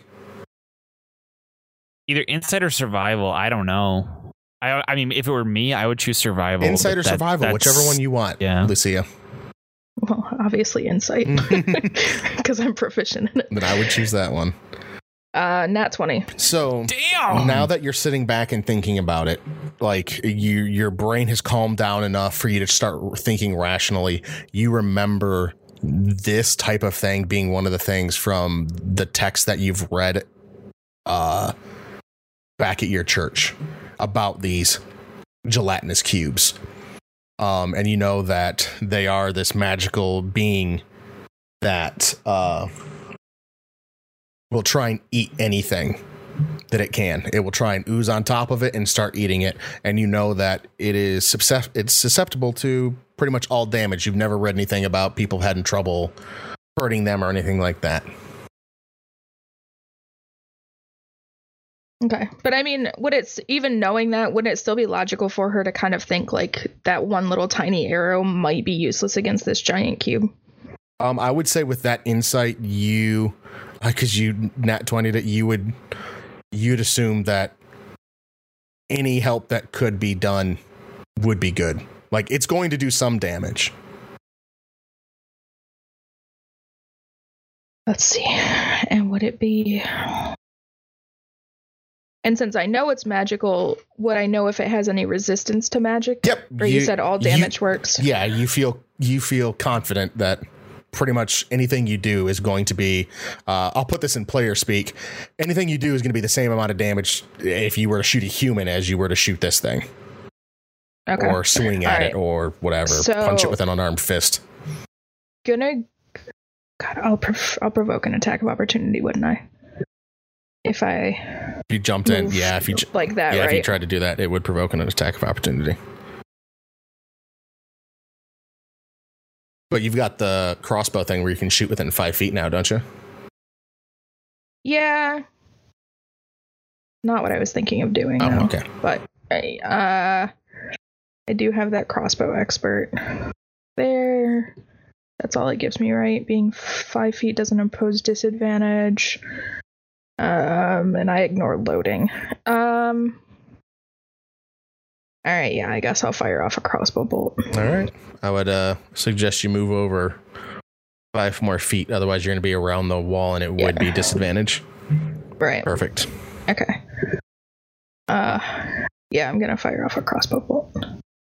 Either insight or survival. I don't know. I I mean, if it were me, I would choose survival. Insight or that, survival, whichever one you want, yeah. Lucia. Well, obviously insight, because I'm proficient in it. Then I would choose that one. Uh, nat twenty. So damn. Now that you're sitting back and thinking about it, like you, your brain has calmed down enough for you to start thinking rationally. You remember this type of thing being one of the things from the text that you've read, uh, back at your church about these gelatinous cubes. Um, and you know that they are this magical being that uh, will try and eat anything that it can. It will try and ooze on top of it and start eating it. And you know that it is suscept- it's susceptible to pretty much all damage. You've never read anything about people having trouble hurting them or anything like that. Okay. But I mean, would it, even knowing that, wouldn't it still be logical for her to kind of think like that one little tiny arrow might be useless against this giant cube? Um, I would say with that insight, you, because you nat twenty'd it, you would, you'd assume that any help that could be done would be good. Like, it's going to do some damage. Let's see. And would it be... And since I know it's magical, would I know if it has any resistance to magic? Yep. Or you, you said all damage you, works? Yeah, you feel you feel confident that pretty much anything you do is going to be, uh, I'll put this in player speak, anything you do is going to be the same amount of damage if you were to shoot a human as you were to shoot this thing. Okay. Or swing at right. it or whatever. So, punch it with an unarmed fist. Gonna... God, I'll, prov- I'll provoke an attack of opportunity, wouldn't I? If I if you jumped in, yeah, if you like that, yeah, right? If you tried to do that, it would provoke an attack of opportunity. But you've got the crossbow thing where you can shoot within five feet now, don't you? Yeah, not what I was thinking of doing. Oh, no. okay. But I, uh, I do have that crossbow expert there. That's all it gives me, right? Being five feet doesn't impose disadvantage. Um, and I ignore loading. Um, all right, yeah, I guess I'll fire off a crossbow bolt. All right. I would uh, suggest you move over five more feet. Otherwise, you're going to be around the wall and it yeah. would be disadvantage. Right. Perfect. Okay. Uh, yeah, I'm going to fire off a crossbow bolt.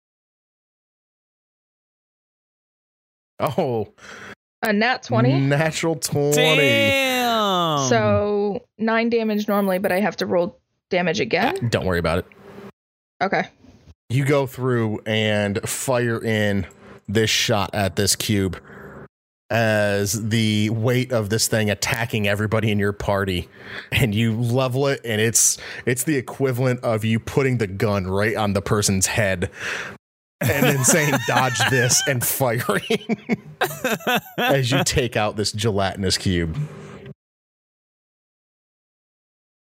Oh. A nat twenty? Natural twenty. Damn. So nine damage normally, but I have to roll damage again? Don't worry about it. Okay. You go through and fire in this shot at this cube as the weight of this thing attacking everybody in your party, and you level it, and it's it's the equivalent of you putting the gun right on the person's head and then saying dodge this and firing as you take out this gelatinous cube.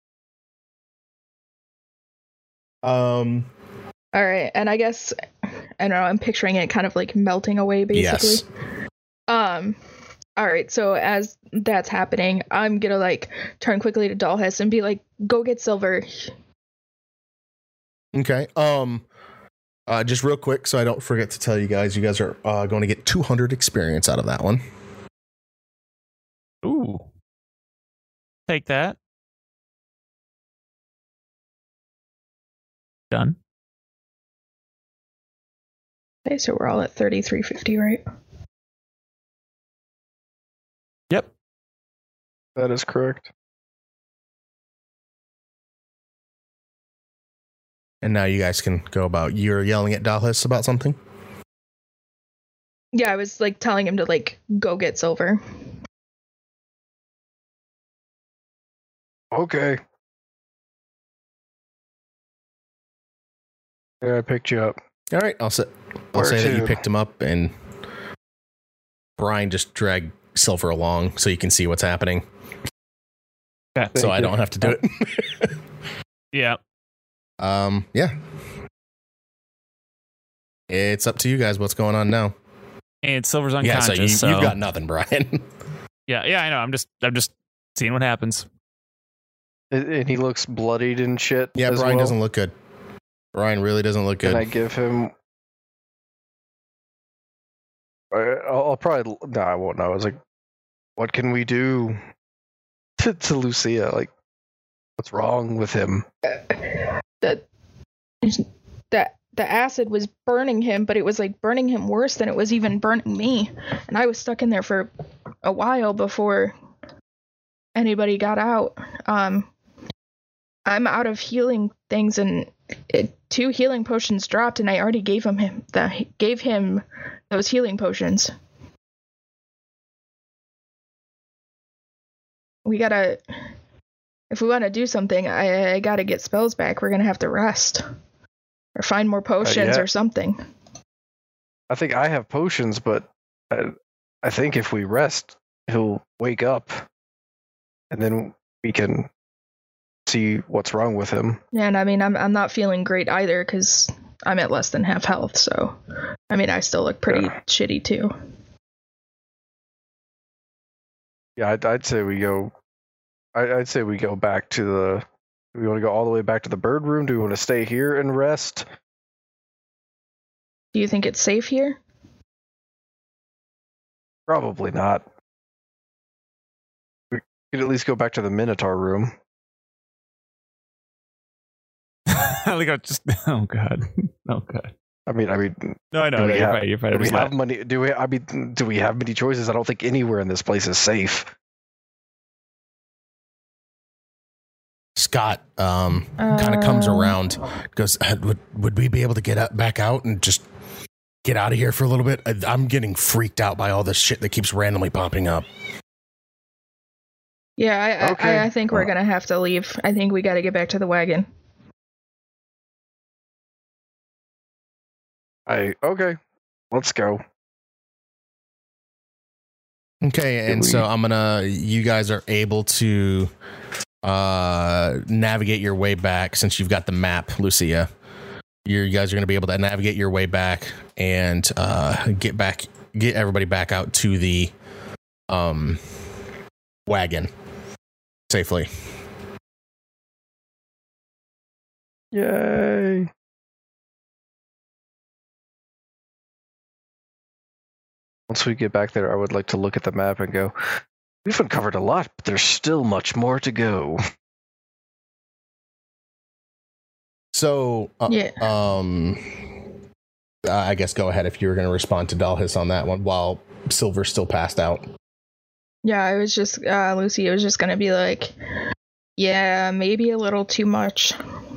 Um all right, and I guess I don't know, I'm picturing it kind of like melting away, basically. Yes. Um, all right, so as that's happening, I'm gonna like turn quickly to Dalhis and be like, go get Silver. Okay. Um, uh, just real quick, so I don't forget to tell you guys, you guys are uh, going to get two hundred experience out of that one. Ooh. Take that. Done. Okay, so we're all at thirty-three fifty, right? Yep. That is correct. And now you guys can go about, you're yelling at Dalhis about something? Yeah, I was like telling him to like go get Silver. Okay. Yeah, I picked you up. All right, I'll say, I'll Where say that you to? picked him up, and Brian just dragged Silver along so you can see what's happening. Okay. So Thank I you. don't have to do it. Yeah. um, yeah. It's up to you guys what's going on now. And Silver's Yeah, unconscious. so, you, so you've got nothing, Brian. yeah, yeah, I know. I'm just, I'm just seeing what happens. And and he looks bloodied and shit. Yeah, as Brian well. doesn't look good. Brian really doesn't look good. Can I give him? I- I'll, I'll probably. No, I won't. No, I was like, what can we do to, to Lucia? Like, what's wrong with him? That that the acid was burning him, but it was like burning him worse than it was even burning me. And I was stuck in there for a while before anybody got out. Um, I'm out of healing things, and it, two healing potions dropped, and I already gave him him the gave him those healing potions. We gotta, if we want to do something, I, I gotta get spells back. We're gonna have to rest or find more potions yeah. or something. I think I have potions, but I, I think if we rest, he'll wake up, and then we can see what's wrong with him. Yeah, and I mean, I'm I'm not feeling great either because I'm at less than half health. So, I mean, I still look pretty Yeah. shitty too. Yeah, I'd, I'd say we go. I, I'd say we go back to the. Do we want to go all the way back to the bird room? Do we want to stay here and rest? Do you think it's safe here? Probably not. We could at least go back to the Minotaur room. like I just, oh god, oh god. I mean, I mean, No, I know. Do no, we you're have- right. You're right. do I'm we just have la- money? Do we? I mean, do we have many choices? I don't think anywhere in this place is safe. Scott um, kind of comes Uh. around, goes, "Uh, would, would we be able to get up, back out and just get out of here for a little bit? I, I'm getting freaked out by all this shit that keeps randomly popping up. Yeah, I Okay. I, I think we're gonna have to leave. I think we got to get back to the wagon. I okay. Let's go. Okay, Did and so we- I'm gonna, you guys are able to uh, navigate your way back since you've got the map, Lucia. You're, you guys are gonna be able to navigate your way back and uh, get back, get everybody back out to the um, wagon safely. Yay! Once we get back there, I would like to look at the map and go, we've uncovered a lot, but there's still much more to go. So, uh, Yeah. um, uh, I guess go ahead if you were going to respond to Dalhis on that one while Silver's still passed out. Yeah, I was just uh, Lucy. It was just gonna be like, yeah, maybe a little too much.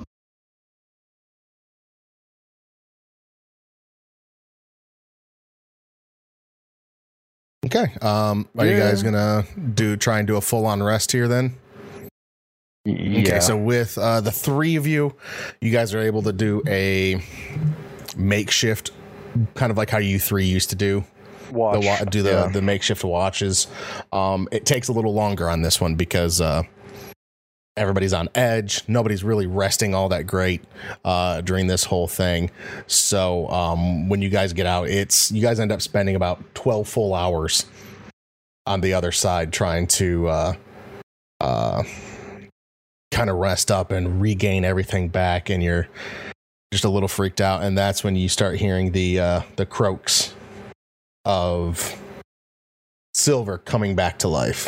Okay. Um, are you Yeah. guys gonna do try and do a full on rest here then? Yeah. Okay. So with uh, the three of you, you guys are able to do a makeshift, kind of like how you three used to do. watch. The wa- do the yeah. the makeshift watches. Um, it takes a little longer on this one because uh, everybody's on edge. Nobody's really resting all that great uh, during this whole thing. So um, when you guys get out, it's you guys end up spending about twelve full hours on the other side trying to uh, uh, kind of rest up and regain everything back, and you're just a little freaked out. And that's when you start hearing the uh, the croaks of Silver coming back to life.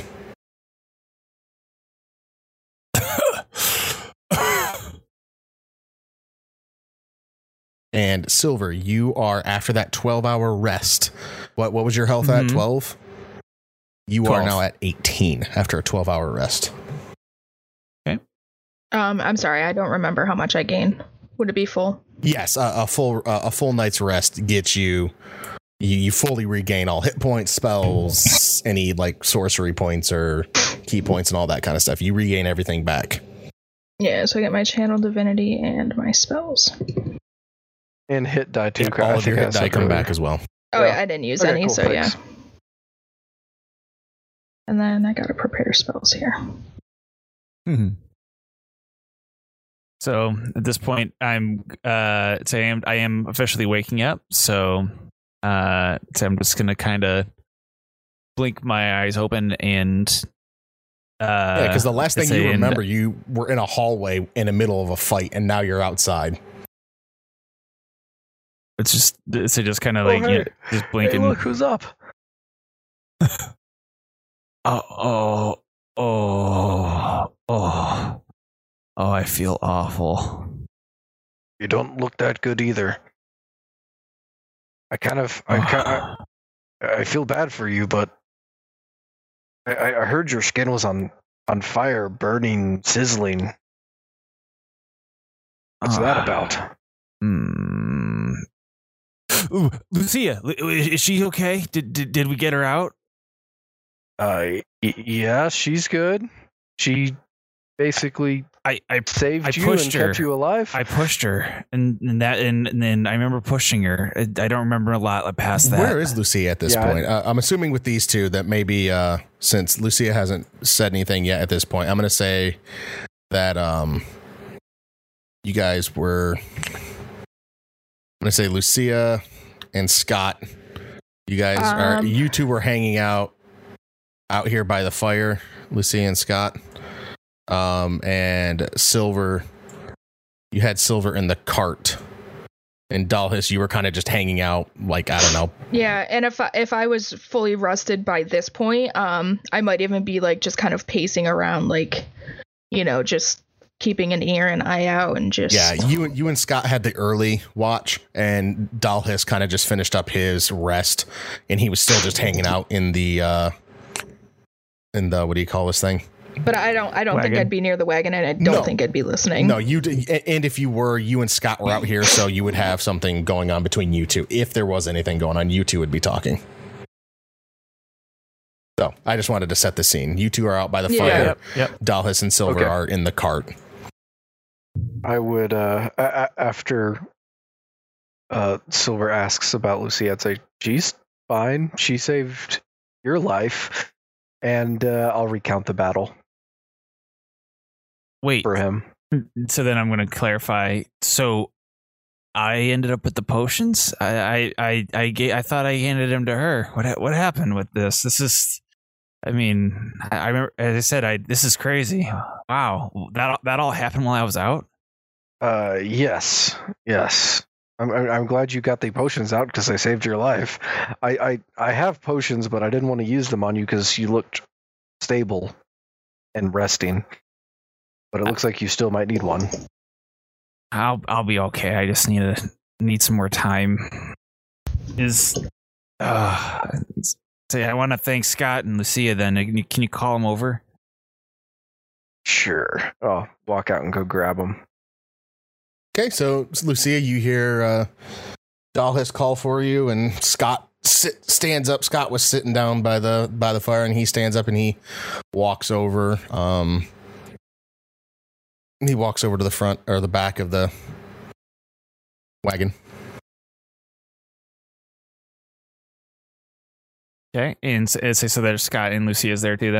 And Silver, you are, after that twelve hour rest, what what was your health mm-hmm. at? twelve? You twelve. Are now at eighteen after a twelve hour rest. Okay. Um, I'm sorry, I don't remember how much I gained. Would it be full? Yes, uh, a full uh, a full night's rest gets you, you you fully regain all hit points, spells, any like sorcery points or key points and all that kind of stuff. You regain everything back. Yeah, so I get my channel divinity and my spells. And hit die too. Yeah, all of your hit die come back as well. Oh yeah, I didn't use okay, any, cool, so thanks. Yeah. And then I gotta prepare spells here. Mm-hmm. So at this point, I'm uh, so I am I am officially waking up. So, uh, so I'm just gonna kind of blink my eyes open and. Uh, yeah, because the last thing you remember, and, you were in a hallway in the middle of a fight, and now you're outside. It's just it's just kind of like oh, hey. you know, just blinking. Hey, look who's up! oh, oh, oh, oh, oh! I feel awful. You don't look that good either. I kind of, I kind of, I feel bad for you, but I, I heard your skin was on on fire, burning, sizzling. What's uh, that about? Hmm. Ooh, Lucia, is she okay? Did, did did we get her out? Uh, y- yeah, she's good. She basically, I, I saved I you pushed and her. kept you alive. I pushed her, and, and that, and, and then I remember pushing her. I, I don't remember a lot past that. Where is Lucia at this yeah, point? Uh, I'm assuming with these two that maybe uh, since Lucia hasn't said anything yet at this point, I'm going to say that um, you guys were. I'm going to say Lucia and Scott. You guys um, are. You two were hanging out out here by the fire. Lucia and Scott. Um, and Silver, you had Silver in the cart, and Dalhis, you were kind of just hanging out, like, I don't know. Yeah, and if I, if I was fully rusted by this point, um, I might even be like just kind of pacing around, like, you know, just keeping an ear and eye out, and just yeah. You you and Scott had the early watch, and Dalhis kind of just finished up his rest, and he was still just hanging out in the uh, in the what do you call this thing? But I don't. I don't wagon. think I'd be near the wagon, and I don't no. think I'd be listening. No, you. D- and if you were, you and Scott were out here, so you would have something going on between you two. If there was anything going on, you two would be talking. So I just wanted to set the scene. You two are out by the yeah. fire. Yep. Yep. Dalhis and Silver okay. are in the cart. I would, uh, a- after uh, Silver asks about Lucy, I'd say she's fine. She saved your life, and uh, I'll recount the battle. Wait, for him. So then I'm going to clarify. So I ended up with the potions. I I I I, gave, I thought I handed them to her. What what happened with this? This is. I mean, I, I remember, as I said, I this is crazy. Wow, that that all happened while I was out. Uh, yes, yes. I'm I'm glad you got the potions out because they saved your life. I, I I have potions, but I didn't want to use them on you because you looked stable and resting. But it looks like you still might need one. I'll I'll be okay. I just need to need some more time. Is uh say I want to thank Scott and Lucia. Then can you, can you call them over? Sure. I'll walk out and go grab them. Okay, so Lucia, you hear uh, Dalhis call for you, and Scott sit, stands up. Scott was sitting down by the by the fire, and he stands up and he walks over. Um, he walks over to the front or the back of the wagon. Okay, and so, so there's Scott and Lucia is there too. Then.